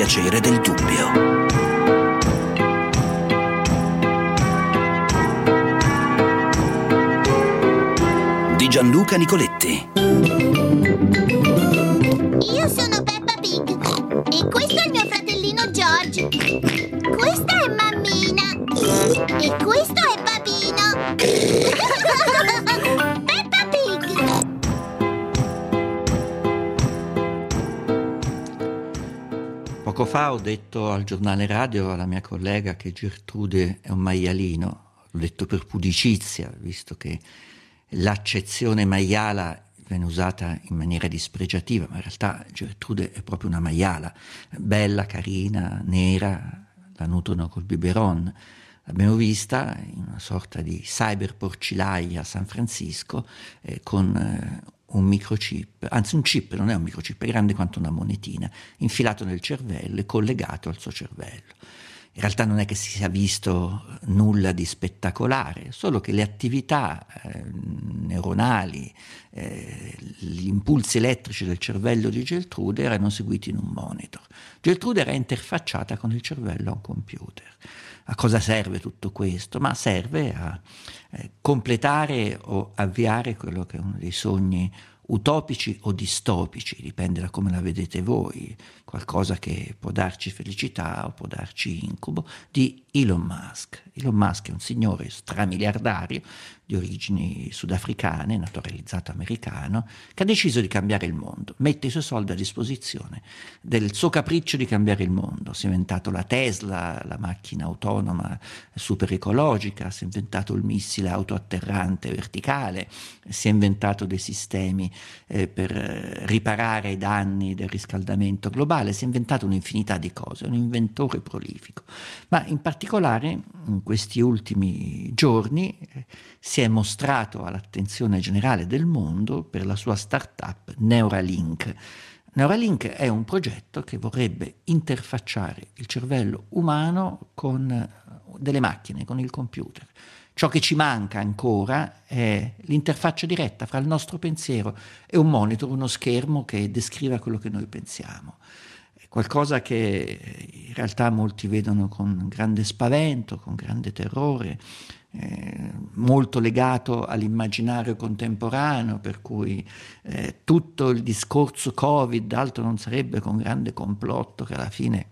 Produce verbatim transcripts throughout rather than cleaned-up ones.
piacere del dubbio. Di Gianluca Nicoletti. Io sono Peppa Pig e questo è il mio fratellino George. Questa è Mammina e questo è Papino. Peppa Pig. Poco fa ho detto al giornale radio alla mia collega che Gertrude è un maialino. L'ho detto per pudicizia, visto che l'accezione maiala viene usata in maniera dispregiativa, ma in realtà Gertrude è proprio una maiala, bella, carina, nera, la nutrono col biberon. L'abbiamo vista in una sorta di cyber porcilaia a San Francisco eh, con eh, un microchip, anzi un chip, non è un microchip, è grande quanto una monetina, infilato nel cervello e collegato al suo cervello. In realtà non è che si sia visto nulla di spettacolare, solo che le attività eh, neuronali, eh, gli impulsi elettrici del cervello di Gertrude erano seguiti in un monitor. Gertrude era interfacciata con il cervello a un computer. A cosa serve tutto questo? Ma serve a eh, completare o avviare quello che è uno dei sogni utopici o distopici, dipende da come la vedete voi, qualcosa che può darci felicità o può darci incubo, di Elon Musk. Elon Musk è un signore stramiliardario di origini sudafricane, naturalizzato americano, che ha deciso di cambiare il mondo, mette i suoi soldi a disposizione del suo capriccio di cambiare il mondo. Si è inventato la Tesla, la macchina autonoma super ecologica, si è inventato il missile autoatterrante verticale, si è inventato dei sistemi eh, per riparare i danni del riscaldamento globale, si è inventato un'infinità di cose, è un inventore prolifico. Ma in particolare in questi ultimi giorni eh, si è mostrato all'attenzione generale del mondo per la sua startup Neuralink. Neuralink è un progetto che vorrebbe interfacciare il cervello umano con delle macchine, con il computer. Ciò che ci manca ancora è l'interfaccia diretta fra il nostro pensiero e un monitor, uno schermo che descriva quello che noi pensiamo. È qualcosa che in realtà molti vedono con grande spavento, con grande terrore, eh, molto legato all'immaginario contemporaneo, per cui eh, tutto il discorso Covid altro non sarebbe che un grande complotto che alla fine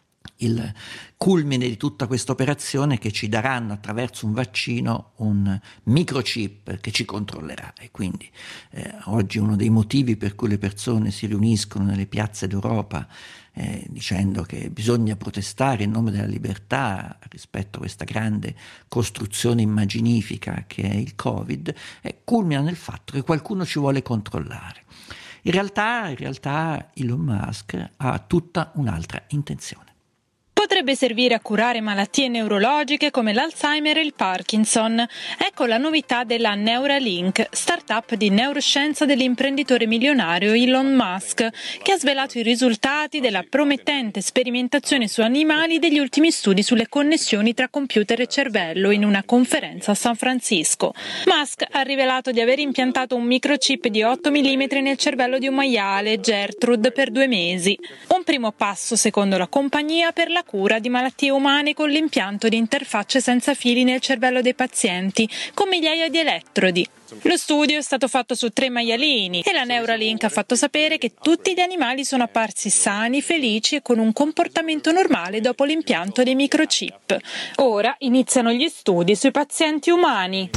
il culmine di tutta questa operazione è che ci daranno attraverso un vaccino un microchip che ci controllerà, e quindi eh, oggi uno dei motivi per cui le persone si riuniscono nelle piazze d'Europa eh, dicendo che bisogna protestare in nome della libertà rispetto a questa grande costruzione immaginifica che è il Covid, eh, culmina nel fatto che qualcuno ci vuole controllare. In realtà, in realtà Elon Musk ha tutta un'altra intenzione. Potrebbe servire a curare malattie neurologiche come l'Alzheimer e il Parkinson. Ecco la novità della Neuralink, startup di neuroscienza dell'imprenditore milionario Elon Musk, che ha svelato i risultati della promettente sperimentazione su animali degli ultimi studi sulle connessioni tra computer e cervello in una conferenza a San Francisco. Musk ha rivelato di aver impiantato un microchip di otto millimetri nel cervello di un maiale, Gertrude, per due mesi. Un primo passo, secondo la compagnia, per la cura di malattie umane con l'impianto di interfacce senza fili nel cervello dei pazienti, con migliaia di elettrodi. Lo studio è stato fatto su tre maialini e la Neuralink ha fatto sapere che tutti gli animali sono apparsi sani, felici e con un comportamento normale dopo l'impianto dei microchip. Ora iniziano gli studi sui pazienti umani.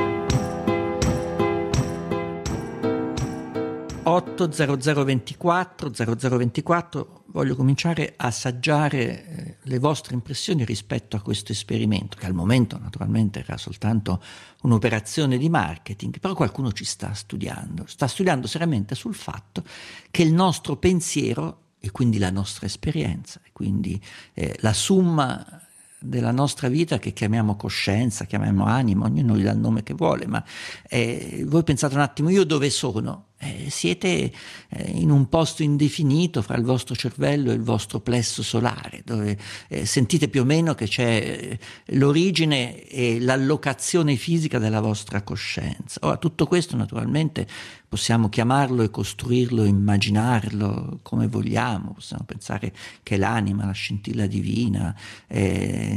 otto zero zero ventiquattro zero zero ventiquattro, voglio cominciare a assaggiare eh, le vostre impressioni rispetto a questo esperimento, che al momento naturalmente era soltanto un'operazione di marketing, però qualcuno ci sta studiando, sta studiando seriamente sul fatto che il nostro pensiero e quindi la nostra esperienza, e quindi eh, la summa della nostra vita, che chiamiamo coscienza, chiamiamo anima, ognuno gli dà il nome che vuole, ma eh, voi pensate un attimo, io dove sono? Eh, siete eh, in un posto indefinito fra il vostro cervello e il vostro plesso solare, dove eh, sentite più o meno che c'è eh, l'origine e l'allocazione fisica della vostra coscienza. Ora, tutto questo naturalmente possiamo chiamarlo e costruirlo, immaginarlo come vogliamo, possiamo pensare che l'anima, la scintilla divina, eh,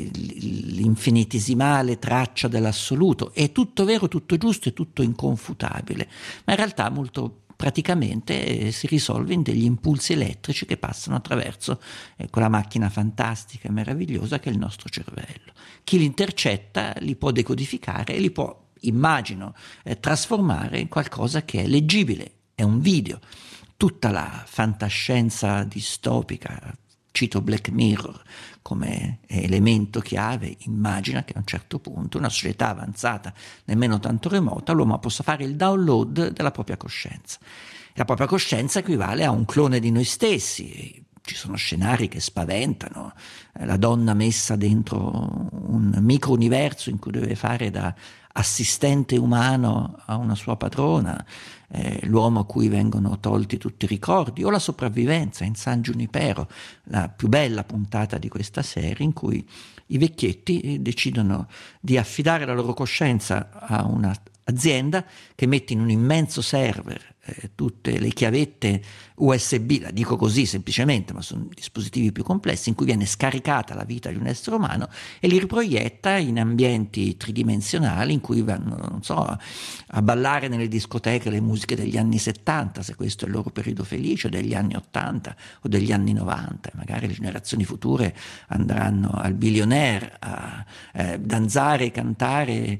l'infinitesimale traccia dell'assoluto, è tutto vero, tutto giusto e tutto inconfutabile, ma in realtà molto praticamente eh, si risolve in degli impulsi elettrici che passano attraverso eh, quella macchina fantastica e meravigliosa che è il nostro cervello. Chi li intercetta li può decodificare e li può, immagino, eh, trasformare in qualcosa che è leggibile, è un video. Tutta la fantascienza distopica, cito Black Mirror come elemento chiave, immagina che a un certo punto una società avanzata, nemmeno tanto remota, l'uomo possa fare il download della propria coscienza. La propria coscienza equivale a un clone di noi stessi. Ci sono scenari che spaventano, la donna messa dentro un micro-universo in cui deve fare da assistente umano a una sua padrona, eh, l'uomo a cui vengono tolti tutti i ricordi, o la sopravvivenza in San Giunipero, la più bella puntata di questa serie, in cui i vecchietti decidono di affidare la loro coscienza a una azienda che mette in un immenso server eh, tutte le chiavette U S B, la dico così semplicemente, ma sono dispositivi più complessi, in cui viene scaricata la vita di un essere umano e li riproietta in ambienti tridimensionali in cui vanno, non so, a ballare nelle discoteche le musiche degli anni settanta, se questo è il loro periodo felice, o degli anni ottanta o degli anni novanta, e magari le generazioni future andranno al Billionaire a eh, danzare, cantare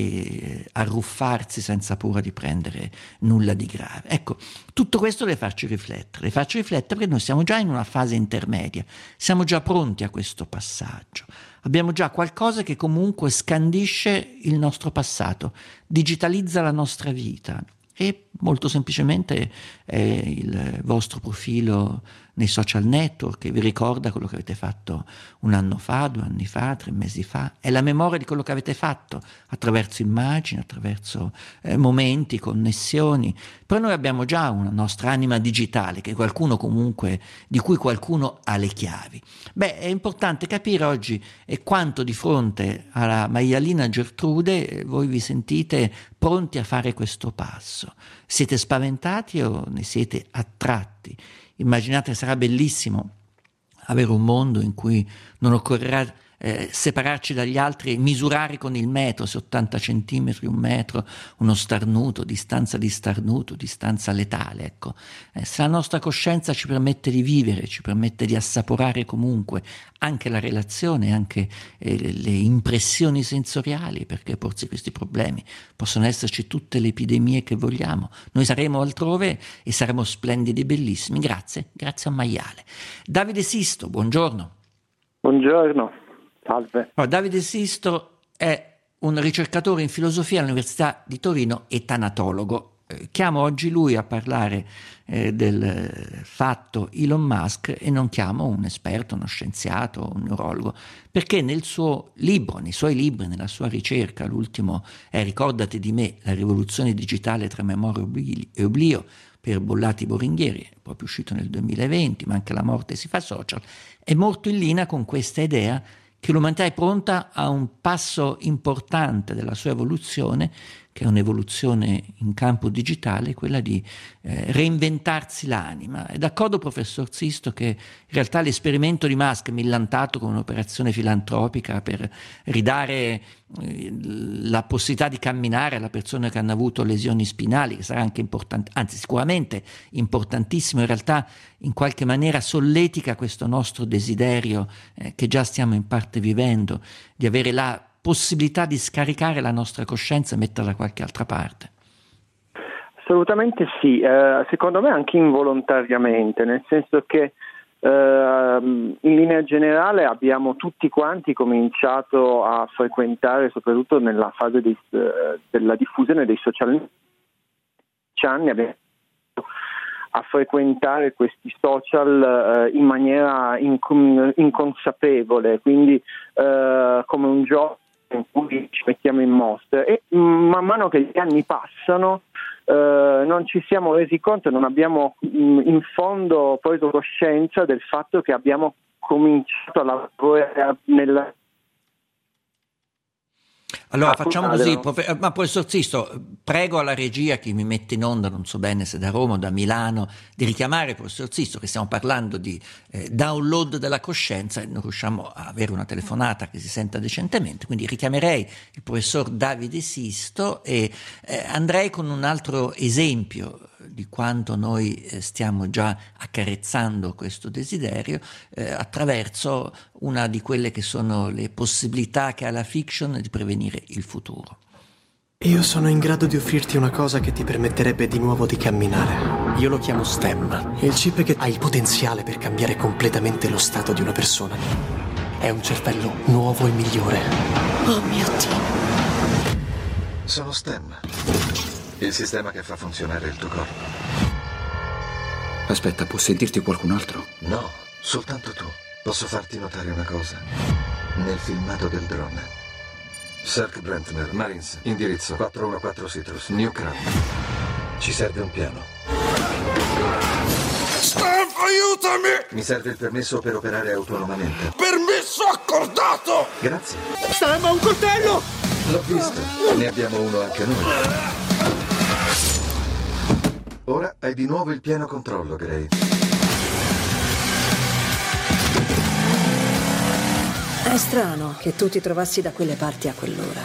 e arruffarsi senza paura di prendere nulla di grave. Ecco, tutto questo deve farci riflettere, deve farci riflettere perché noi siamo già in una fase intermedia, siamo già pronti a questo passaggio, abbiamo già qualcosa che comunque scandisce il nostro passato, digitalizza la nostra vita e molto semplicemente è il vostro profilo nei social network che vi ricorda quello che avete fatto un anno fa, due anni fa, tre mesi fa, è la memoria di quello che avete fatto attraverso immagini, attraverso eh, momenti, connessioni. Però noi abbiamo già una nostra anima digitale che qualcuno comunque, di cui qualcuno ha le chiavi. Beh, è importante capire oggi eh, quanto di fronte alla maialina Gertrude eh, voi vi sentite pronti a fare questo passo. Siete spaventati o ne siete attratti? Immaginate, sarà bellissimo avere un mondo in cui non occorrerà eh, separarci dagli altri e misurare con il metro, se ottanta centimetri, un metro, uno starnuto, distanza di starnuto, distanza letale. Ecco. Eh, se la nostra coscienza ci permette di vivere, ci permette di assaporare comunque anche la relazione, anche eh, le impressioni sensoriali, perché porsi questi problemi possono esserci tutte le epidemie che vogliamo. Noi saremo altrove e saremo splendidi e bellissimi. Grazie, grazie a un maiale. Davide Sisto, buongiorno. Buongiorno, salve. Allora, Davide Sisto è un ricercatore in filosofia all'Università di Torino e tanatologo. Chiamo oggi lui a parlare eh, del fatto Elon Musk e non chiamo un esperto, uno scienziato, un neurologo, perché nel suo libro, nei suoi libri, nella sua ricerca, l'ultimo è Ricordati di me, la rivoluzione digitale tra memoria e oblio, per Bollati Boringhieri, proprio uscito nel duemilaventi, ma anche La morte si fa social, è molto in linea con questa idea che l'umanità è pronta a un passo importante della sua evoluzione, che è un'evoluzione in campo digitale, quella di eh, reinventarsi l'anima. È d'accordo, professor Sisto, che in realtà l'esperimento di Musk, millantato come un'operazione filantropica per ridare eh, la possibilità di camminare alle persone che hanno avuto lesioni spinali, che sarà anche importante, anzi sicuramente importantissimo, in realtà in qualche maniera solletica questo nostro desiderio eh, che già stiamo in parte vivendo, di avere la possibilità di scaricare la nostra coscienza e metterla da qualche altra parte? Assolutamente sì, eh, secondo me anche involontariamente, nel senso che eh, in linea generale abbiamo tutti quanti cominciato a frequentare, soprattutto nella fase di, eh, della diffusione dei social media, anni abbiamo a frequentare questi social eh, in maniera inc- inconsapevole, quindi eh, come un gioco in cui ci mettiamo in mostra, e man mano che gli anni passano eh, non ci siamo resi conto, non abbiamo mh, in fondo preso coscienza del fatto che abbiamo cominciato a lavorare nella... Allora facciamo così, prof... ma professor Sisto, prego alla regia che mi mette in onda, non so bene se da Roma o da Milano, di richiamare il professor Sisto, che stiamo parlando di eh, download della coscienza e non riusciamo a avere una telefonata che si senta decentemente, quindi richiamerei il professor Davide Sisto e eh, andrei con un altro esempio di quanto noi eh, stiamo già accarezzando questo desiderio eh, attraverso una di quelle che sono le possibilità che ha la fiction di prevenire il futuro. Io sono in grado di offrirti una cosa che ti permetterebbe di nuovo di camminare. Io lo chiamo STEM, il chip che ha il potenziale per cambiare completamente lo stato di una persona. È un cervello nuovo e migliore. Oh mio Dio. Sono STEM, il sistema che fa funzionare il tuo corpo. Aspetta, può sentirti qualcun altro? No, soltanto tu. Posso farti notare una cosa. Nel filmato del drone. Cirque Brentner, Marines, indirizzo quattrocentquatordici Citrus, New Crown. Ci serve un piano. Steph, aiutami! Mi serve il permesso per operare autonomamente. Permesso accordato! Grazie. Sam, ha un coltello! L'ho visto, ne abbiamo uno anche noi. Ora hai di nuovo il pieno controllo, Gray. È strano che tu ti trovassi da quelle parti a quell'ora.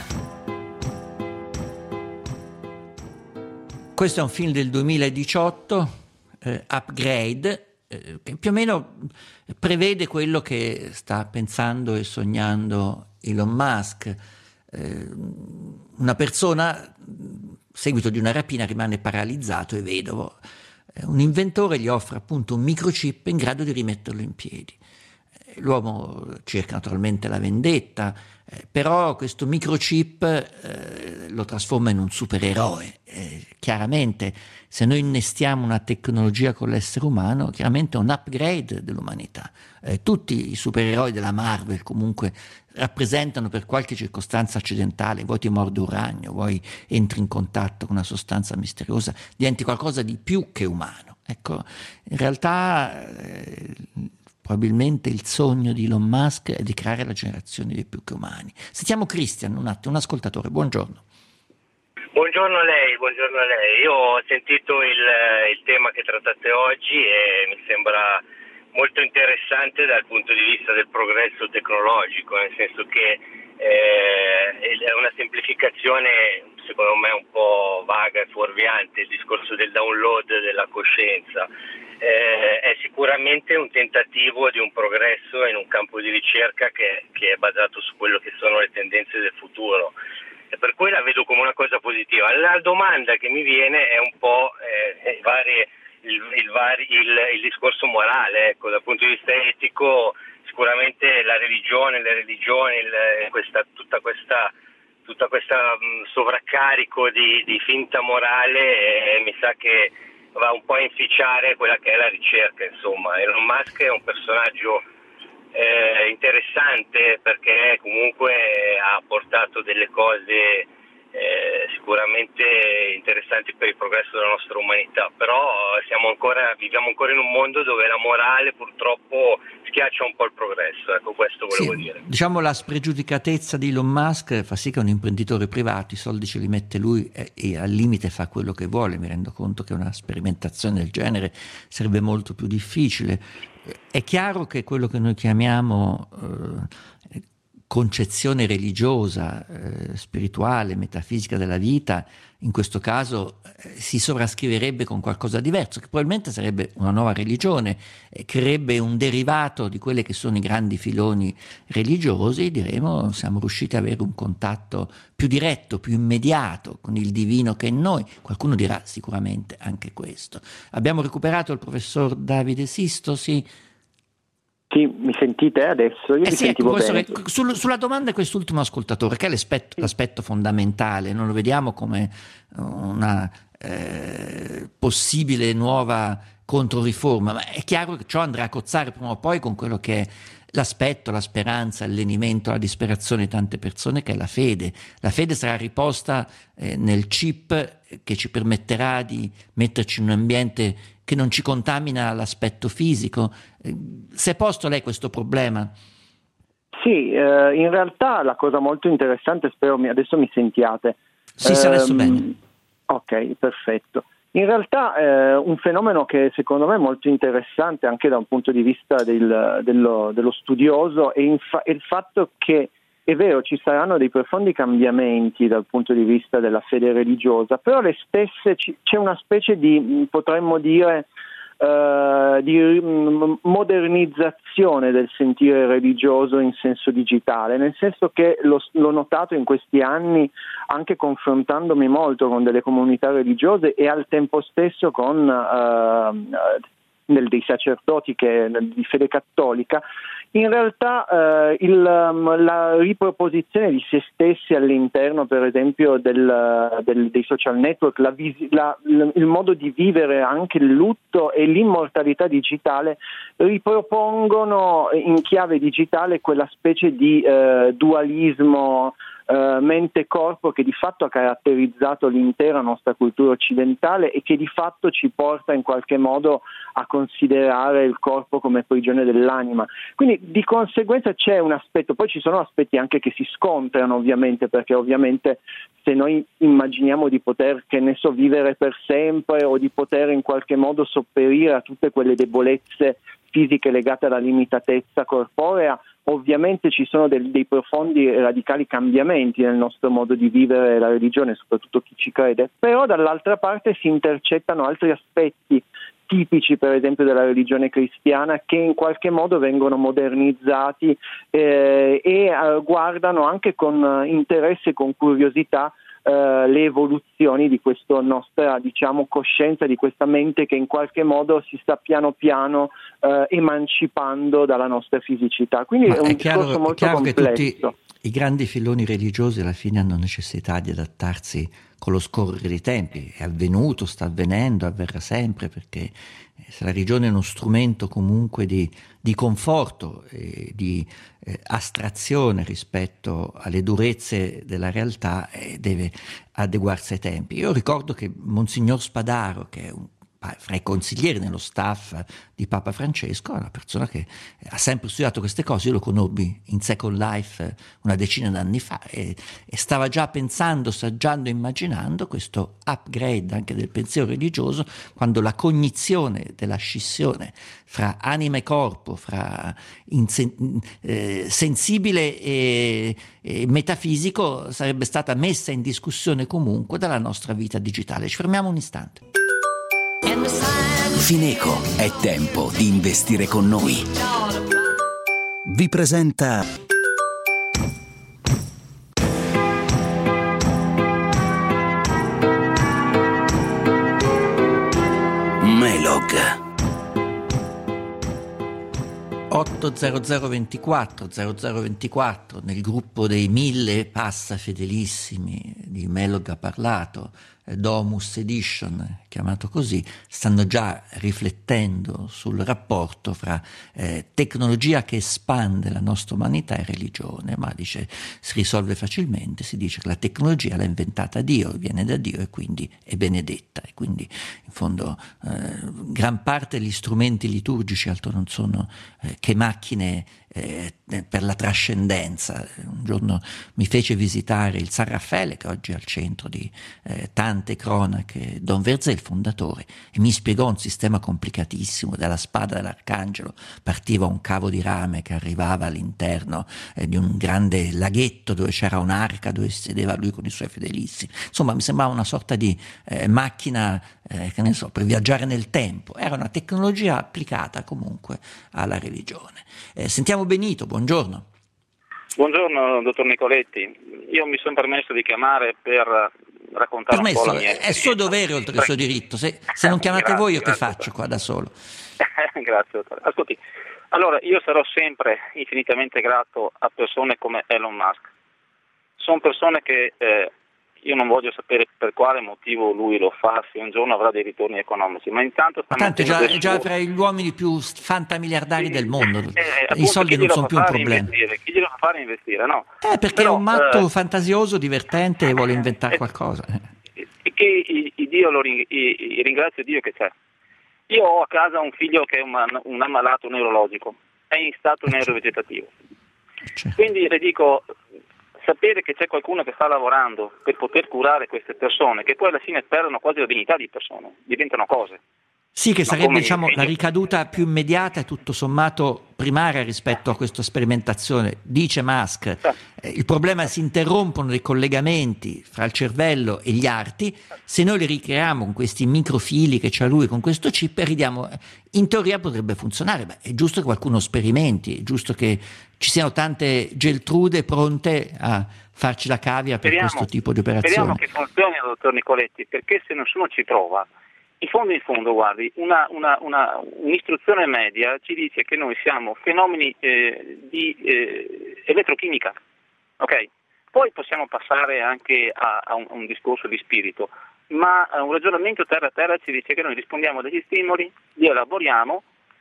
Questo è un film del duemiladiciotto, eh, Upgrade, eh, che più o meno prevede quello che sta pensando e sognando Elon Musk. Eh, una persona, a seguito di una rapina, rimane paralizzato e vedovo. Eh, un inventore gli offre appunto un microchip in grado di rimetterlo in piedi. L'uomo cerca naturalmente la vendetta, eh, però questo microchip eh, lo trasforma in un supereroe. Eh, chiaramente, se noi innestiamo una tecnologia con l'essere umano, chiaramente è un upgrade dell'umanità. Eh, tutti i supereroi della Marvel comunque rappresentano per qualche circostanza accidentale, vuoi ti morde un ragno, vuoi entri in contatto con una sostanza misteriosa, diventi qualcosa di più che umano. Ecco, in realtà eh, probabilmente il sogno di Elon Musk è di creare la generazione dei più che umani. Sentiamo Christian, un attimo, un ascoltatore, buongiorno. Buongiorno a lei, buongiorno a lei. Io ho sentito il, il tema che trattate oggi e mi sembra molto interessante dal punto di vista del progresso tecnologico, nel senso che eh, è una semplificazione secondo me un po' vaga e fuorviante il discorso del download della coscienza. Eh, è sicuramente un tentativo di un progresso in un campo di ricerca che, che è basato su quello che sono le tendenze del futuro, e per cui la vedo come una cosa positiva. La domanda che mi viene è un po' eh, vari, il, il, vari, il, il discorso morale, ecco, dal punto di vista etico. Sicuramente la religione, le religioni, il, questa, tutta questa tutta questa mh, sovraccarico di, di finta morale eh, mi sa che va un po' a inficiare quella che è la ricerca, insomma. Elon Musk è un personaggio eh, interessante perché comunque ha portato delle cose eh, sicuramente interessanti per il progresso della nostra umanità, però siamo ancora, viviamo ancora in un mondo dove la morale purtroppo schiaccia un po' il progresso, ecco, questo volevo sì, dire. Diciamo la spregiudicatezza di Elon Musk fa sì che un imprenditore privato i soldi ce li mette lui e, e al limite fa quello che vuole. Mi rendo conto che una sperimentazione del genere sarebbe molto più difficile. È chiaro che quello che noi chiamiamo eh, concezione religiosa, eh, spirituale, metafisica della vita, in questo caso eh, si sovrascriverebbe con qualcosa di diverso, che probabilmente sarebbe una nuova religione, eh, creerebbe un derivato di quelli che sono i grandi filoni religiosi. Diremo, siamo riusciti ad avere un contatto più diretto, più immediato con il divino che è in noi. Qualcuno dirà sicuramente anche questo. Abbiamo recuperato il professor Davide Sisto, sì? Sì, mi sentite adesso? Io eh vi sì, sentivo ecco, bene. Sul, sulla domanda di quest'ultimo ascoltatore, che è l'aspetto, l'aspetto fondamentale, non lo vediamo come una eh, possibile nuova controriforma, ma è chiaro che ciò andrà a cozzare prima o poi con quello che è l'aspetto, la speranza, il lenimento, la disperazione di tante persone, che è la fede. La fede sarà riposta eh, nel chip che ci permetterà di metterci in un ambiente che non ci contamina l'aspetto fisico. Eh, si è posto lei questo problema? Sì, eh, in realtà la cosa molto interessante, spero mi, adesso mi sentiate. Sì, sì, adesso Ehm, bene. Ok, perfetto. In realtà eh, un fenomeno che secondo me è molto interessante anche da un punto di vista del, dello, dello studioso è, infa- è il fatto che è vero, ci saranno dei profondi cambiamenti dal punto di vista della fede religiosa, però le stesse ci, c'è una specie di, potremmo dire, Uh, di um, modernizzazione del sentire religioso in senso digitale, nel senso che lo, l'ho notato in questi anni anche confrontandomi molto con delle comunità religiose e al tempo stesso con uh, nel, dei sacerdoti che, di fede cattolica. In realtà eh, il, la riproposizione di se stessi all'interno, per esempio, del, del, dei social network, la, la, il modo di vivere anche il lutto e l'immortalità digitale ripropongono in chiave digitale quella specie di eh, dualismo Uh, mente-corpo che di fatto ha caratterizzato l'intera nostra cultura occidentale e che di fatto ci porta in qualche modo a considerare il corpo come prigione dell'anima. Quindi di conseguenza c'è un aspetto, poi ci sono aspetti anche che si scontrano ovviamente, perché ovviamente se noi immaginiamo di poter, che ne so, vivere per sempre o di poter in qualche modo sopperire a tutte quelle debolezze fisiche legate alla limitatezza corporea, ovviamente ci sono del, dei profondi e radicali cambiamenti nel nostro modo di vivere la religione, soprattutto chi ci crede, però dall'altra parte si intercettano altri aspetti tipici, per esempio, della religione cristiana, che in qualche modo vengono modernizzati eh, e eh, guardano anche con interesse e con curiosità Uh, le evoluzioni di questa nostra, diciamo, coscienza, di questa mente che in qualche modo si sta piano piano uh, emancipando dalla nostra fisicità. Quindi Ma è un è chiaro, discorso molto è chiaro complesso. Che tutti i grandi filoni religiosi alla fine hanno necessità di adattarsi con lo scorrere dei tempi. È avvenuto, sta avvenendo, avverrà sempre, perché se la religione è uno strumento comunque di, di conforto e di eh, astrazione rispetto alle durezze della realtà, eh, deve adeguarsi ai tempi. Io ricordo che Monsignor Spadaro, che è un fra i consiglieri nello staff di Papa Francesco, è una persona che ha sempre studiato queste cose. Io lo conobbi in Second Life una decina d'anni fa e, e stava già pensando, saggiando, immaginando questo upgrade anche del pensiero religioso, quando la cognizione della scissione fra anima e corpo, fra insen- eh, sensibile e, e metafisico sarebbe stata messa in discussione comunque dalla nostra vita digitale. Ci fermiamo un istante. Fineco, è tempo di investire con noi. Vi presenta Melog. otto zero zero ventiquattro zero zero ventiquattro nel gruppo dei mille passa fedelissimi di Melog ha parlato, Domus Edition, chiamato così, stanno già riflettendo sul rapporto fra eh, tecnologia che espande la nostra umanità e religione, ma dice si risolve facilmente, si dice che la tecnologia l'ha inventata Dio, viene da Dio e quindi è benedetta, e quindi in fondo eh, gran parte degli strumenti liturgici altro non sono eh, che macchine eh, per la trascendenza. Un giorno mi fece visitare il San Raffaele, che oggi è al centro di eh, tante cronache, Don Verzé, il fondatore, e mi spiegò un sistema complicatissimo. Dalla spada dell'arcangelo partiva un cavo di rame che arrivava all'interno eh, di un grande laghetto dove c'era un'arca dove si sedeva lui con i suoi fedelissimi. Insomma, mi sembrava una sorta di eh, macchina eh, che ne so, per viaggiare nel tempo. Era una tecnologia applicata comunque alla religione. Eh, sentiamo Benito, buongiorno. Buongiorno dottor Nicoletti, io mi sono permesso di chiamare per raccontare Permesso, un po' la mia è suo dovere oltre il suo diritto, se, se non chiamate grazie, voi io grazie, che faccio qua da solo? Grazie dottore. Ascolti, allora io sarò sempre infinitamente grato a persone come Elon Musk. Sono persone che eh, io non voglio sapere per quale motivo lui lo fa, se un giorno avrà dei ritorni economici, ma intanto sta tanto è già, mettendo già suo... fra gli uomini più fantamiliardari sì, del mondo, eh, i soldi non sono più un fare problema. Investire? Chi glielo fa fare investire? No. Eh, perché Però, è un matto eh, fantasioso, divertente e vuole inventare eh, qualcosa. E che i, i Dio lo ring- i, i ringrazio Dio che c'è. Io ho a casa un figlio che è un, man- un ammalato neurologico, è in stato neurovegetativo. Quindi le dico, sapere che c'è qualcuno che sta lavorando per poter curare queste persone, che poi alla fine perdono quasi la dignità di persone, diventano cose. Sì, che Ma sarebbe come diciamo, figlio? la ricaduta più immediata e tutto sommato primaria rispetto a questa sperimentazione. Dice Musk, eh, il problema è che si interrompono dei collegamenti fra il cervello e gli arti, se noi li ricreiamo con questi microfili che c'ha lui con questo chip e ridiamo, in teoria potrebbe funzionare. Beh, è giusto che qualcuno sperimenti, è giusto che ci siano tante Geltrude pronte a farci la cavia per Speriamo, questo tipo di operazione. Speriamo che funzioni, dottor Nicoletti, perché se nessuno ci prova, in fondo in fondo, guardi, una, una, una, un'istruzione media ci dice che noi siamo fenomeni eh, di eh, elettrochimica, ok? Poi possiamo passare anche a, a, un, a un discorso di spirito, ma un ragionamento terra a terra ci dice che noi rispondiamo a degli stimoli, li elaboriamo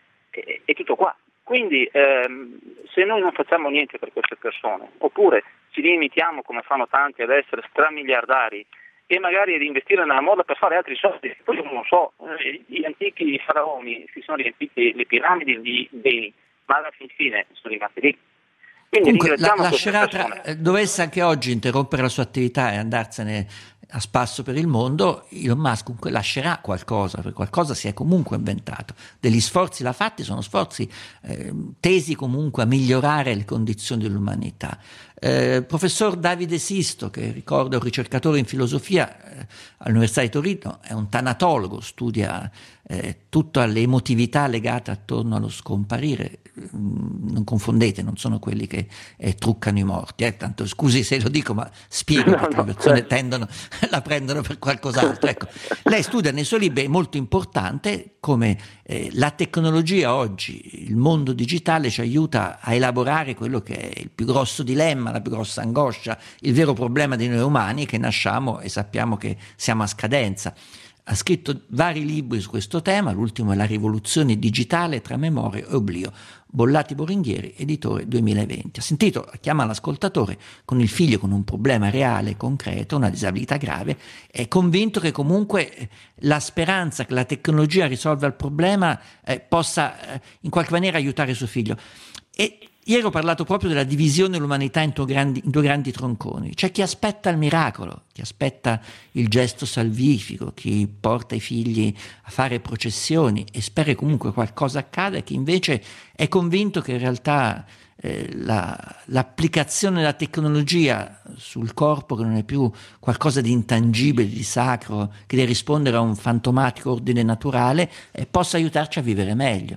e, e tutto qua. Quindi ehm, se noi non facciamo niente per queste persone, oppure ci limitiamo, come fanno tanti, ad essere stramiliardari e magari ad investire nella moda per fare altri soldi, poi non lo so, gli antichi faraoni si sono riempiti le piramidi di beni, ma alla fin fine sono rimasti lì. Quindi Comunque, la, ringraziamo lascerà queste tra, eh, dovesse anche oggi interrompere la sua attività e andarsene a spasso per il mondo, Elon Musk comunque lascerà qualcosa, perché qualcosa si è comunque inventato. Degli sforzi l'ha fatti, sono sforzi eh, tesi comunque a migliorare le condizioni dell'umanità. Eh, professor Davide Sisto, che ricordo è un ricercatore in filosofia eh, all'Università di Torino, è un tanatologo, studia eh, tutte le emotività legate attorno allo scomparire. Non confondete, non sono quelli che eh, truccano i morti, eh, tanto scusi se lo dico, ma spiego no, perché no, le persone certo. tendono, la prendono per qualcos'altro. Ecco, lei studia nei suoi libri, è molto importante come eh, la tecnologia oggi, il mondo digitale ci aiuta a elaborare quello che è il più grosso dilemma, la più grossa angoscia, il vero problema di noi umani, che nasciamo e sappiamo che siamo a scadenza. Ha scritto vari libri su questo tema, l'ultimo è La rivoluzione digitale tra memoria e oblio, Bollati Boringhieri, editore duemilaventi. Ha sentito, chiama l'ascoltatore con il figlio con un problema reale, concreto, una disabilità grave, è convinto che comunque la speranza che la tecnologia risolva il problema eh, possa eh, in qualche maniera aiutare suo figlio. E ieri ho parlato proprio della divisione dell'umanità in due, grandi, in due grandi tronconi. C'è chi aspetta il miracolo, chi aspetta il gesto salvifico, chi porta i figli a fare processioni e spera comunque qualcosa accada, e chi invece è convinto che in realtà eh, la, l'applicazione della tecnologia sul corpo, che non è più qualcosa di intangibile, di sacro, che deve rispondere a un fantomatico ordine naturale, eh, possa aiutarci a vivere meglio.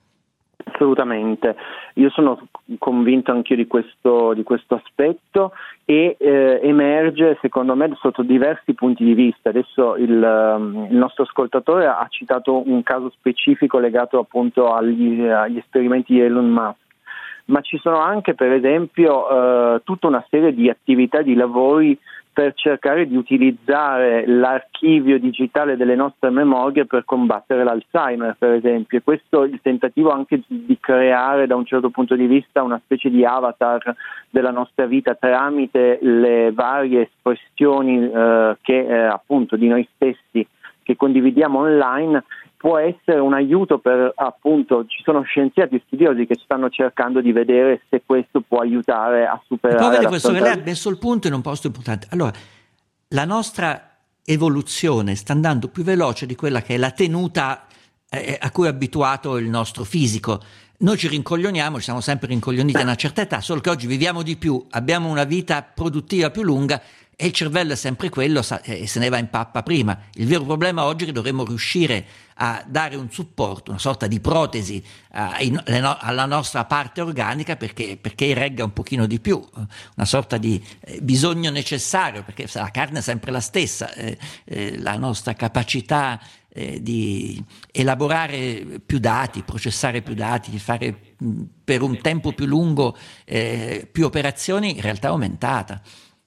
Assolutamente, io sono convinto anch'io di questo, di questo aspetto e eh, emerge secondo me sotto diversi punti di vista. Adesso il, il nostro ascoltatore ha citato un caso specifico legato appunto agli, agli esperimenti di Elon Musk, ma ci sono anche per esempio eh, tutta una serie di attività, di lavori per cercare di utilizzare l'archivio digitale delle nostre memorie per combattere l'Alzheimer, per esempio. E questo è il tentativo anche di creare da un certo punto di vista una specie di avatar della nostra vita tramite le varie espressioni eh, che eh, appunto di noi stessi che condividiamo online. Può essere un aiuto per, appunto, ci sono scienziati e studiosi che stanno cercando di vedere se questo può aiutare a superare. Poi vede la questo che lei ha sua... messo il punto in un posto importante. Allora, la nostra evoluzione sta andando più veloce di quella che è la tenuta eh, a cui è abituato il nostro fisico. Noi ci rincoglioniamo, ci siamo sempre rincoglioniti a una certa età, solo che oggi viviamo di più, abbiamo una vita produttiva più lunga e il cervello è sempre quello e se ne va in pappa prima. Il vero problema oggi è che dovremmo riuscire a dare un supporto, una sorta di protesi uh, in, no, alla nostra parte organica perché, perché regga un pochino di più, una sorta di eh, bisogno necessario, perché la carne è sempre la stessa, eh, eh, la nostra capacità eh, di elaborare più dati, processare più dati, fare mh, per un tempo più lungo eh, più operazioni in realtà è aumentata.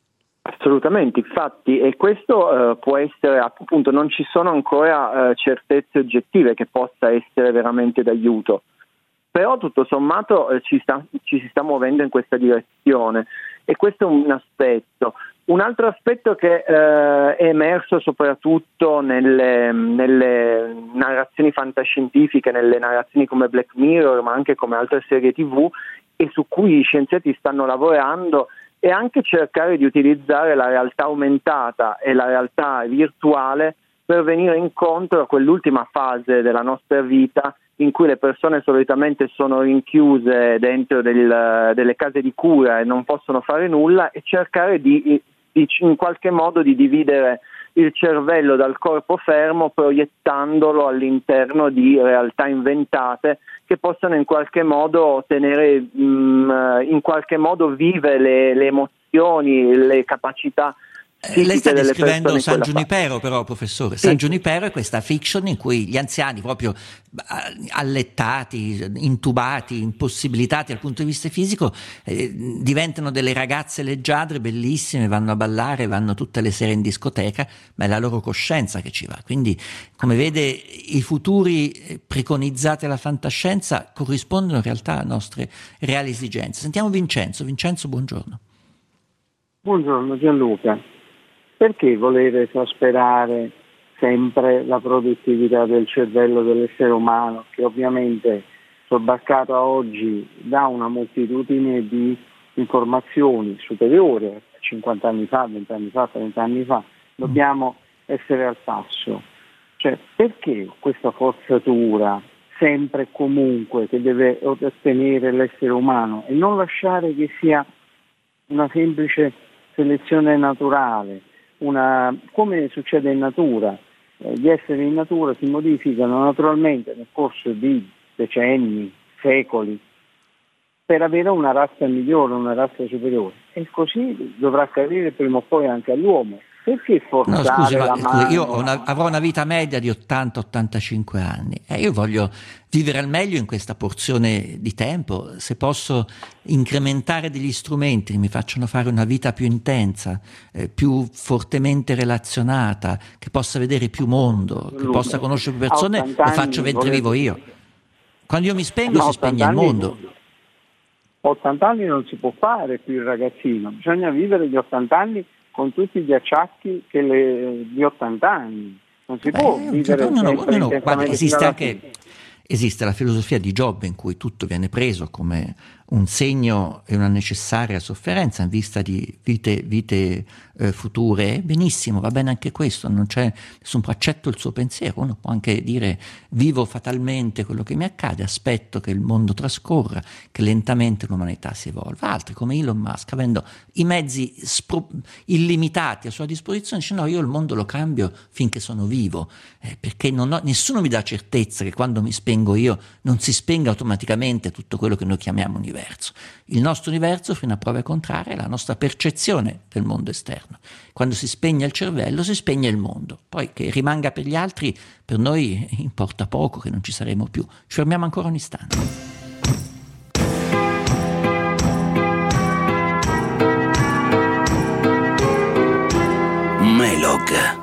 Assolutamente, infatti, e questo eh, può essere, appunto, non ci sono ancora eh, certezze oggettive che possa essere veramente d'aiuto, però tutto sommato eh, ci, sta, ci si sta muovendo in questa direzione, e questo è un aspetto. Un altro aspetto che eh, è emerso soprattutto nelle, nelle narrazioni fantascientifiche, nelle narrazioni come Black Mirror, ma anche come altre serie tivù, e su cui gli scienziati stanno lavorando, è anche cercare di utilizzare la realtà aumentata e la realtà virtuale per venire incontro a quell'ultima fase della nostra vita in cui le persone solitamente sono rinchiuse dentro del, delle case di cura e non possono fare nulla, e cercare di, di in qualche modo di dividere il cervello dal corpo fermo, proiettandolo all'interno di realtà inventate che possano in qualche modo tenere mh, in qualche modo vive le, le emozioni, le capacità. Eh, lei sta descrivendo San Giunipero, però, professore. San Giunipero è questa fiction in cui gli anziani, proprio allettati, intubati, impossibilitati dal punto di vista fisico, eh, diventano delle ragazze leggiadre bellissime, vanno a ballare, vanno tutte le sere in discoteca, ma è la loro coscienza che ci va. Quindi, come vede, i futuri preconizzati alla fantascienza corrispondono in realtà alle nostre reali esigenze. Sentiamo Vincenzo. Vincenzo, buongiorno. Buongiorno Gianluca. Perché voler esasperare sempre la produttività del cervello dell'essere umano, che ovviamente sobbarcato a oggi da una moltitudine di informazioni superiori a cinquanta anni fa, venti anni fa, trenta anni fa? Dobbiamo essere al passo. Cioè, perché questa forzatura sempre e comunque che deve ottenere l'essere umano, e non lasciare che sia una semplice selezione naturale? Una, come succede in natura, eh, gli esseri in natura si modificano naturalmente nel corso di decenni, secoli, per avere una razza migliore, una razza superiore, e così dovrà accadere prima o poi anche all'uomo. Perché forzare no, scusi, la ma, mano? Io ho una, avrò una vita media di ottanta ottantacinque anni e io voglio vivere al meglio in questa porzione di tempo. Se posso incrementare degli strumenti che mi facciano fare una vita più intensa, eh, più fortemente relazionata, che possa vedere più mondo, che possa conoscere più persone, lo faccio mentre vivo io. Quando io mi spengo no, si spegne il mondo. ottanta anni non si può fare più il ragazzino, bisogna vivere gli ottanta anni con tutti gli acciacchi che le, di ottanta anni. Non si Beh, può vivere no, no, no, no, guarda, esiste anche esiste la filosofia di Giobbe in cui tutto viene preso come un segno e una necessaria sofferenza in vista di vite, vite eh, future. Benissimo, va bene anche questo, non c'è nessun accetto il suo pensiero. Uno può anche dire vivo fatalmente quello che mi accade, aspetto che il mondo trascorra, che lentamente l'umanità si evolva. Altri come Elon Musk, avendo i mezzi spro- illimitati a sua disposizione, dice no, io il mondo lo cambio finché sono vivo, eh, perché non ho, nessuno mi dà certezza che quando mi spengo io non si spenga automaticamente tutto quello che noi chiamiamo universo. Il nostro universo, fino a prove contrarie, è la nostra percezione del mondo esterno. Quando si spegne il cervello, si spegne il mondo. Poi che rimanga per gli altri, per noi importa poco, che non ci saremo più. Ci fermiamo ancora un istante. Melog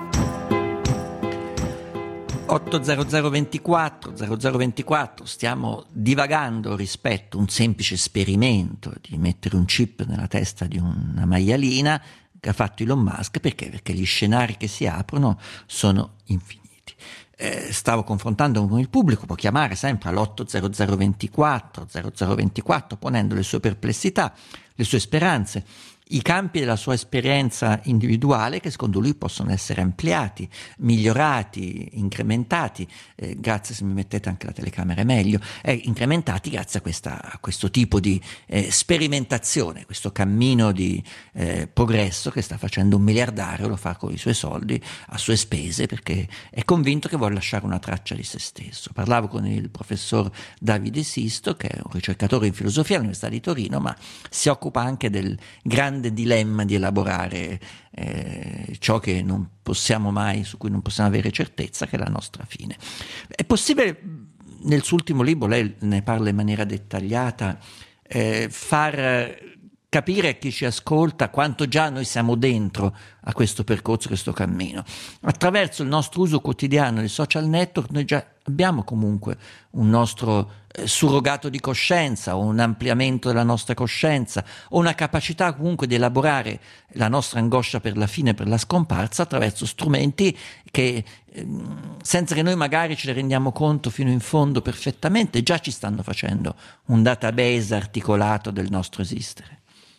otto zero zero ventiquattro zero zero ventiquattro, stiamo divagando rispetto a un semplice esperimento di mettere un chip nella testa di una maialina che ha fatto Elon Musk. Perché? Perché gli scenari che si aprono sono infiniti. Eh, stavo confrontando con il pubblico, può chiamare sempre all'otto zero zero ventiquattro zero zero ventiquattro ponendo le sue perplessità, le sue speranze, i campi della sua esperienza individuale che secondo lui possono essere ampliati, migliorati, incrementati, eh, grazie, se mi mettete anche la telecamera è meglio, eh, incrementati grazie a, questa, a questo tipo di eh, sperimentazione, questo cammino di eh, progresso che sta facendo un miliardario, lo fa con i suoi soldi, a sue spese, perché è convinto che vuole lasciare una traccia di se stesso. Parlavo con il professor Davide Sisto, che è un ricercatore in filosofia all'Università di Torino, ma si occupa anche del grande dilemma di elaborare eh, ciò che non possiamo mai, su cui non possiamo avere certezza, che è la nostra fine. È possibile, nel suo ultimo libro lei ne parla in maniera dettagliata, eh, far capire a chi ci ascolta quanto già noi siamo dentro a questo percorso, questo cammino. Attraverso il nostro uso quotidiano dei social network noi già abbiamo comunque un nostro eh, surrogato di coscienza, o un ampliamento della nostra coscienza, o una capacità comunque di elaborare la nostra angoscia per la fine, per la scomparsa, attraverso strumenti che eh, senza che noi magari ce ne rendiamo conto fino in fondo perfettamente, già ci stanno facendo un database articolato del nostro esistere.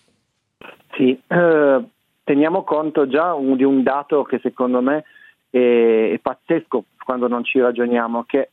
Sì, eh, teniamo conto già un, di un dato che secondo me è, è pazzesco quando non ci ragioniamo, che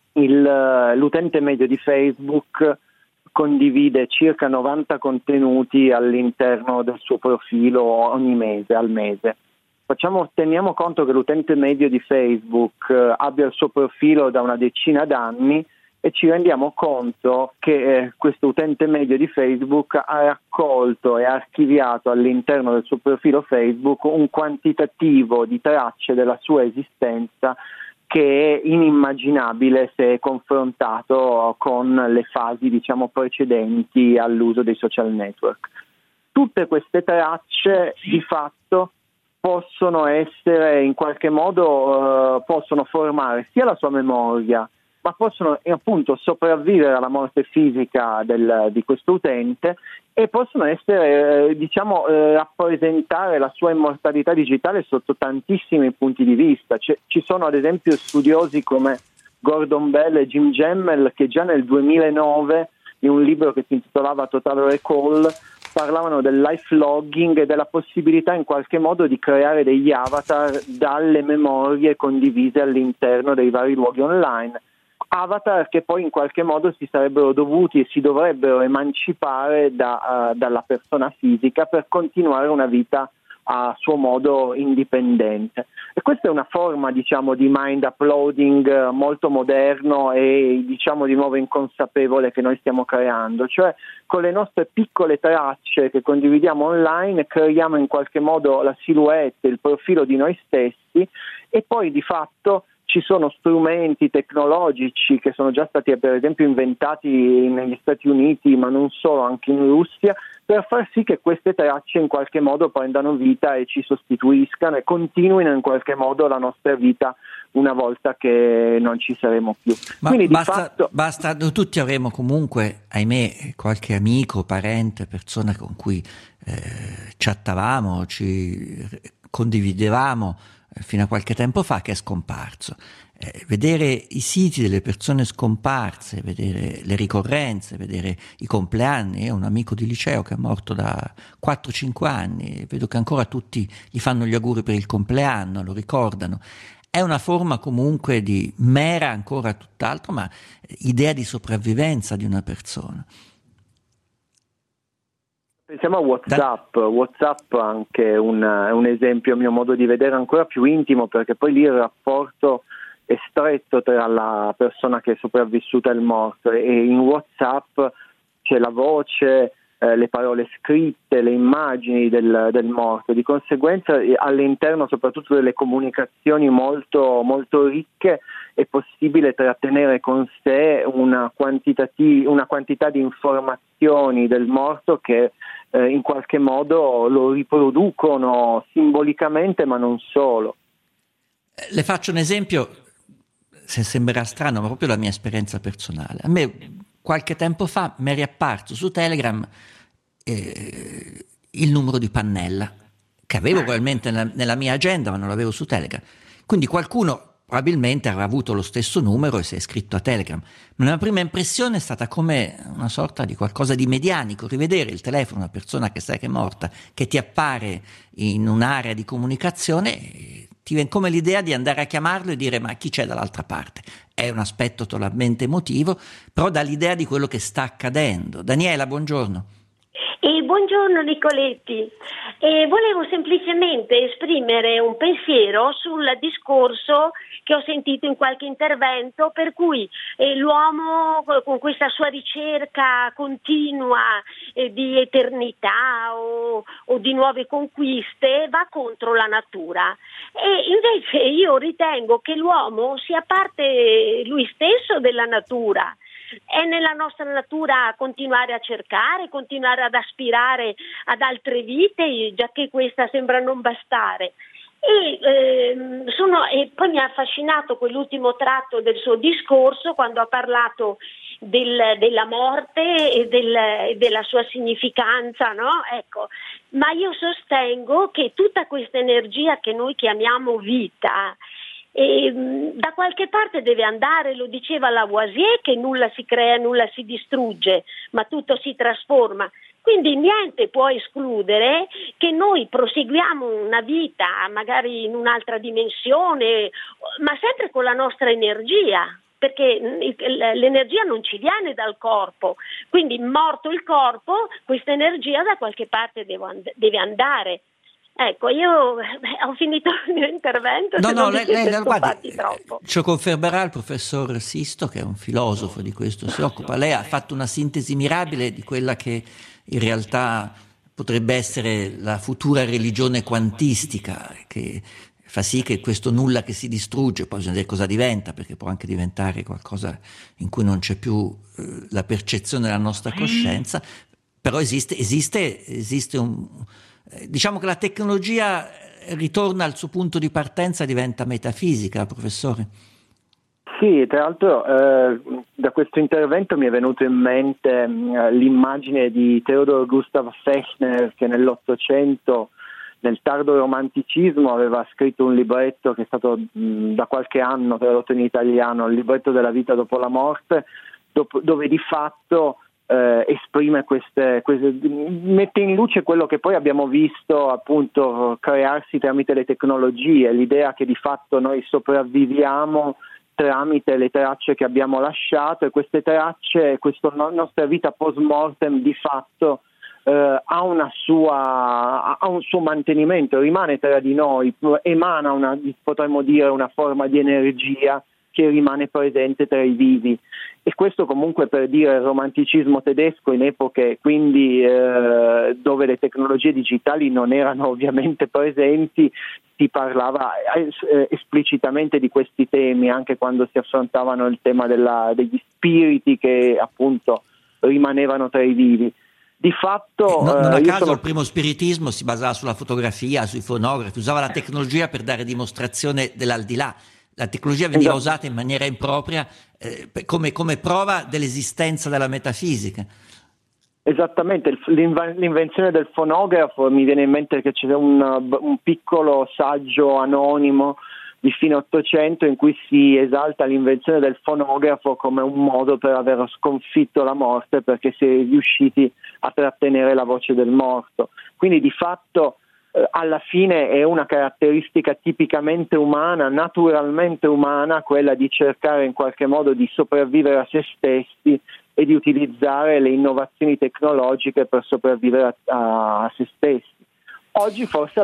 il, l'utente medio di Facebook condivide circa novanta contenuti all'interno del suo profilo ogni mese, al mese. Facciamo, teniamo conto che l'utente medio di Facebook eh, abbia il suo profilo da una decina d'anni, e ci rendiamo conto che eh, questo utente medio di Facebook ha raccolto e archiviato all'interno del suo profilo Facebook un quantitativo di tracce della sua esistenza che è inimmaginabile se confrontato con le fasi, diciamo, precedenti all'uso dei social network. Tutte queste tracce di fatto possono essere in qualche modo eh, possono formare sia la sua memoria, ma possono eh, appunto sopravvivere alla morte fisica del, di questo utente, e possono essere, eh, diciamo, eh, rappresentare la sua immortalità digitale sotto tantissimi punti di vista. C- ci sono ad esempio studiosi come Gordon Bell e Jim Gemmell che già nel duemilanove, in un libro che si intitolava Total Recall, parlavano del life logging e della possibilità in qualche modo di creare degli avatar dalle memorie condivise all'interno dei vari luoghi online. Avatar che poi in qualche modo si sarebbero dovuti e si dovrebbero emancipare da, uh, dalla persona fisica per continuare una vita a suo modo indipendente. E questa è una forma, diciamo, di mind uploading molto moderno e, diciamo, di nuovo inconsapevole che noi stiamo creando, cioè con le nostre piccole tracce che condividiamo online creiamo in qualche modo la silhouette, il profilo di noi stessi, e poi di fatto ci sono strumenti tecnologici che sono già stati per esempio inventati negli Stati Uniti, ma non solo, anche in Russia, per far sì che queste tracce in qualche modo prendano vita e ci sostituiscano e continuino in qualche modo la nostra vita una volta che non ci saremo più. Ma Quindi basta, di fatto... basta, tutti avremo comunque, ahimè, qualche amico, parente, persona con cui eh, chattavamo, ci condividevamo fino a qualche tempo fa, che è scomparso. Eh, vedere i siti delle persone scomparse, vedere le ricorrenze, vedere i compleanni. Io ho un amico di liceo che è morto da quattro cinque anni, vedo che ancora tutti gli fanno gli auguri per il compleanno, lo ricordano. È una forma comunque di mera, ancora tutt'altro, ma idea di sopravvivenza di una persona. Pensiamo a WhatsApp, WhatsApp anche un, un esempio, a mio modo di vedere, ancora più intimo, perché poi lì il rapporto è stretto tra la persona che è sopravvissuta e il morto, e in WhatsApp c'è la voce, eh, le parole scritte, le immagini del, del morto. Di conseguenza all'interno soprattutto delle comunicazioni molto, molto ricche è possibile trattenere con sé una, quantitati- una quantità di informazioni del morto che eh, in qualche modo lo riproducono simbolicamente, ma non solo. Le faccio un esempio, se sembrerà strano, ma proprio la mia esperienza personale. A me qualche tempo fa mi è riapparso su Telegram eh, il numero di Pannella, che avevo probabilmente nella, nella mia agenda, ma non l'avevo su Telegram. Quindi qualcuno probabilmente avrà avuto lo stesso numero e si è iscritto a Telegram. Ma la mia prima impressione è stata come una sorta di qualcosa di medianico, rivedere il telefono, una persona che sai che è morta, che ti appare in un'area di comunicazione, ti viene come l'idea di andare a chiamarlo e dire ma chi c'è dall'altra parte? È un aspetto totalmente emotivo, però dà l'idea di quello che sta accadendo. Daniela, buongiorno. E buongiorno Nicoletti, e volevo semplicemente esprimere un pensiero sul discorso che ho sentito in qualche intervento, per cui eh, l'uomo con questa sua ricerca continua eh, di eternità o, o di nuove conquiste va contro la natura, e invece io ritengo che l'uomo sia parte lui stesso della natura. È nella nostra natura continuare a cercare, continuare ad aspirare ad altre vite, già che questa sembra non bastare. E, ehm, sono, e poi mi ha affascinato quell'ultimo tratto del suo discorso, quando ha parlato del, della morte e, del, e della sua significanza, no? Ecco, ma io sostengo che tutta questa energia che noi chiamiamo vita, e da qualche parte deve andare. Lo diceva Lavoisier, che nulla si crea, nulla si distrugge, ma tutto si trasforma. Quindi niente può escludere che noi proseguiamo una vita magari in un'altra dimensione, ma sempre con la nostra energia, perché l'energia non ci viene dal corpo, quindi morto il corpo questa energia da qualche parte deve andare. Ecco, io beh, ho finito il mio intervento. No, se no, non lei, vi siete lei guardi, troppo. ce lo confermerà il professor Sisto, che è un filosofo, di questo si occupa. Lei ha fatto una sintesi mirabile di quella che in realtà potrebbe essere la futura religione quantistica, che fa sì che questo nulla che si distrugge, poi bisogna vedere cosa diventa, perché può anche diventare qualcosa in cui non c'è più eh, la percezione della nostra coscienza, però esiste, esiste, esiste un... Diciamo che la tecnologia ritorna al suo punto di partenza, diventa metafisica, professore. Sì, tra l'altro eh, da questo intervento mi è venuto in mente eh, l'immagine di Theodor Gustav Fechner, che nell'Ottocento, nel tardo romanticismo, aveva scritto un libretto che è stato mh, da qualche anno tradotto in italiano, il libretto della vita dopo la morte, dopo, dove di fatto Eh, esprime queste, queste, mette in luce quello che poi abbiamo visto appunto crearsi tramite le tecnologie, l'idea che di fatto noi sopravviviamo tramite le tracce che abbiamo lasciato, e queste tracce, questa no, nostra vita post mortem di fatto eh, ha una sua, ha un suo mantenimento, rimane tra di noi, emana una, potremmo dire, una forma di energia che rimane presente tra i vivi. E questo comunque per dire il romanticismo tedesco in epoche quindi eh, dove le tecnologie digitali non erano ovviamente presenti, si parlava eh, esplicitamente di questi temi, anche quando si affrontavano il tema della, degli spiriti che appunto rimanevano tra i vivi. Di fatto eh, non, non a eh, caso sono... il primo spiritismo si basava sulla fotografia, sui fonografi, usava la tecnologia per dare dimostrazione dell'aldilà. La tecnologia veniva esatto. usata in maniera impropria eh, come, come prova dell'esistenza della metafisica. Esattamente, l'invenzione del fonografo, mi viene in mente che c'è un, un piccolo saggio anonimo di fine Ottocento in cui si esalta l'invenzione del fonografo come un modo per aver sconfitto la morte, perché si è riusciti a trattenere la voce del morto. Quindi di fatto alla fine è una caratteristica tipicamente umana, naturalmente umana, quella di cercare in qualche modo di sopravvivere a se stessi e di utilizzare le innovazioni tecnologiche per sopravvivere a, a se stessi. Oggi forse...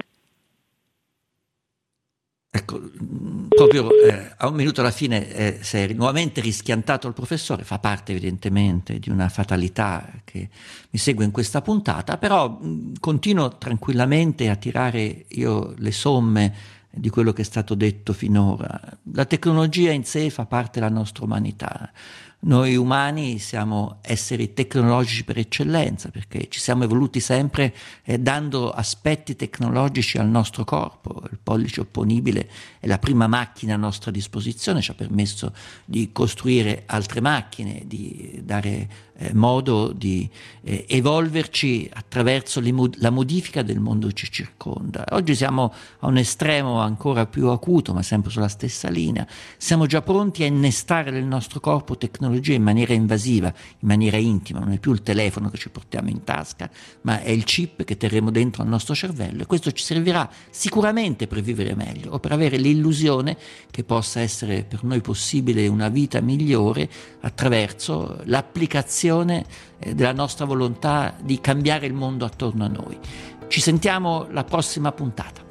Ecco, proprio eh, a un minuto alla fine eh, si è nuovamente rischiantato il professore, fa parte evidentemente di una fatalità che mi segue in questa puntata, però mh, continuo tranquillamente a tirare io le somme di quello che è stato detto finora. La tecnologia in sé fa parte della nostra umanità. Noi umani siamo esseri tecnologici per eccellenza, perché ci siamo evoluti sempre eh, dando aspetti tecnologici al nostro corpo. Il pollice opponibile è la prima macchina a nostra disposizione, ci ha permesso di costruire altre macchine, di dare eh, modo di eh, evolverci attraverso la modifica del mondo che ci circonda. Oggi siamo a un estremo ancora più acuto, ma sempre sulla stessa linea. Siamo già pronti a innestare nel nostro corpo tecnologie in maniera invasiva, in maniera intima. Non è più il telefono che ci portiamo in tasca, ma è il chip che terremo dentro al nostro cervello, e questo ci servirà sicuramente per vivere meglio o per avere l'illusione che possa essere per noi possibile una vita migliore attraverso l'applicazione della nostra volontà di cambiare il mondo attorno a noi. Ci sentiamo la prossima puntata.